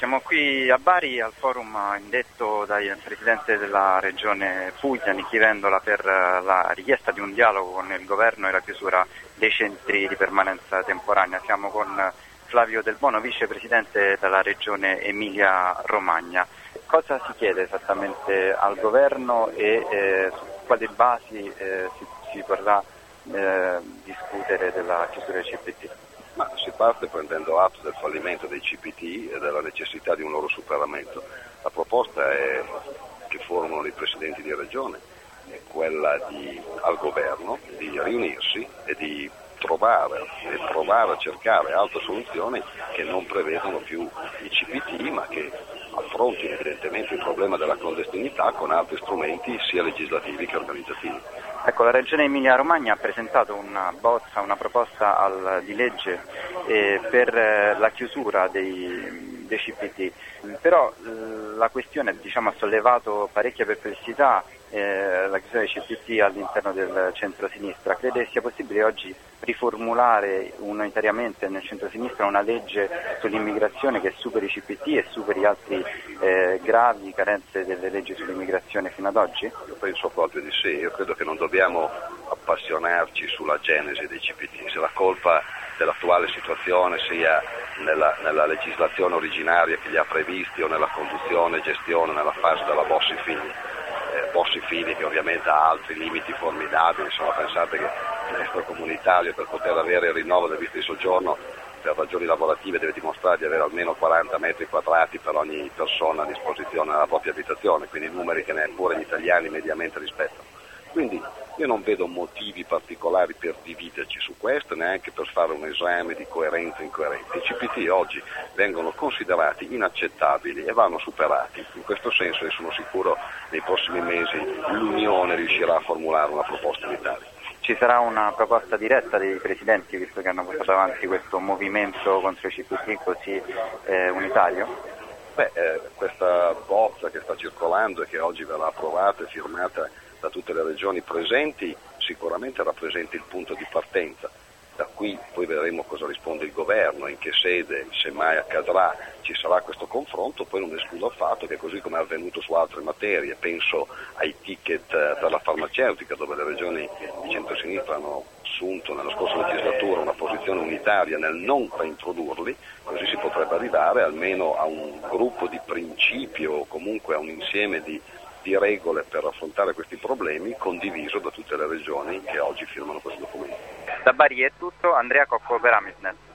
Siamo qui a Bari al forum indetto dal Presidente della Regione Puglia, Nichi Vendola, per la richiesta di un dialogo con il Governo e la chiusura dei centri di permanenza temporanea. Siamo con Flavio Del Bono, Vicepresidente della Regione Emilia-Romagna. Cosa si chiede esattamente al Governo e su quali basi si vorrà discutere della chiusura dei CPT? Ma si parte prendendo atto del fallimento dei CPT e della necessità di un loro superamento. La proposta che formulano i presidenti di regione è quella al governo di riunirsi e di provare a cercare altre soluzioni che non prevedono più i CPT, ma che affrontino evidentemente il problema della clandestinità con altri strumenti sia legislativi che organizzativi. Ecco, la Regione Emilia-Romagna ha presentato una proposta di legge per la chiusura dei CPT, però la questione ha sollevato parecchie perplessità, la chiusura dei CPT all'interno del centro-sinistra. Crede sia possibile oggi riformulare unitariamente nel centro-sinistra una legge sull'immigrazione che superi i CPT e superi altre gravi carenze delle leggi sull'immigrazione fino ad oggi? Io penso proprio di sì, io credo che non dobbiamo appassionarci sulla genesi dei CPT, se la colpa dell'attuale situazione sia nella legislazione originaria che li ha previsti o nella conduzione e gestione nella fase della Bossi-Fini che ovviamente ha altri limiti formidabili. Insomma, pensate che l'extracomunitario per poter avere il rinnovo del visto di soggiorno per ragioni lavorative deve dimostrare di avere almeno 40 metri quadrati per ogni persona a disposizione nella propria abitazione, quindi numeri che neppure gli italiani mediamente rispettano. Quindi io non vedo motivi particolari per dividerci su questo, neanche per fare un esame di coerenza e incoerenza. I CPT oggi vengono considerati inaccettabili e vanno superati. In questo senso, e sono sicuro nei prossimi mesi l'Unione riuscirà a formulare una proposta in Italia. Ci sarà una proposta diretta dei presidenti, visto che hanno portato avanti questo movimento contro i CPT così unitario? Questa bozza che sta circolando e che oggi verrà approvata e firmata da tutte le regioni presenti sicuramente rappresenta il punto di partenza. Da qui poi vedremo cosa risponde il governo, in che sede, se mai accadrà, ci sarà questo confronto. Poi non escludo affatto che, così come è avvenuto su altre materie, penso ai ticket per la farmaceutica, dove le regioni di centrosinistra hanno assunto nella scorsa legislatura una posizione unitaria nel non reintrodurli, così si potrebbe arrivare almeno a un gruppo di principi o comunque a un insieme di regole per affrontare questi problemi condiviso da tutte le regioni che oggi firmano questo documento. Da Bari è tutto, Andrea Cocco per Amisnet.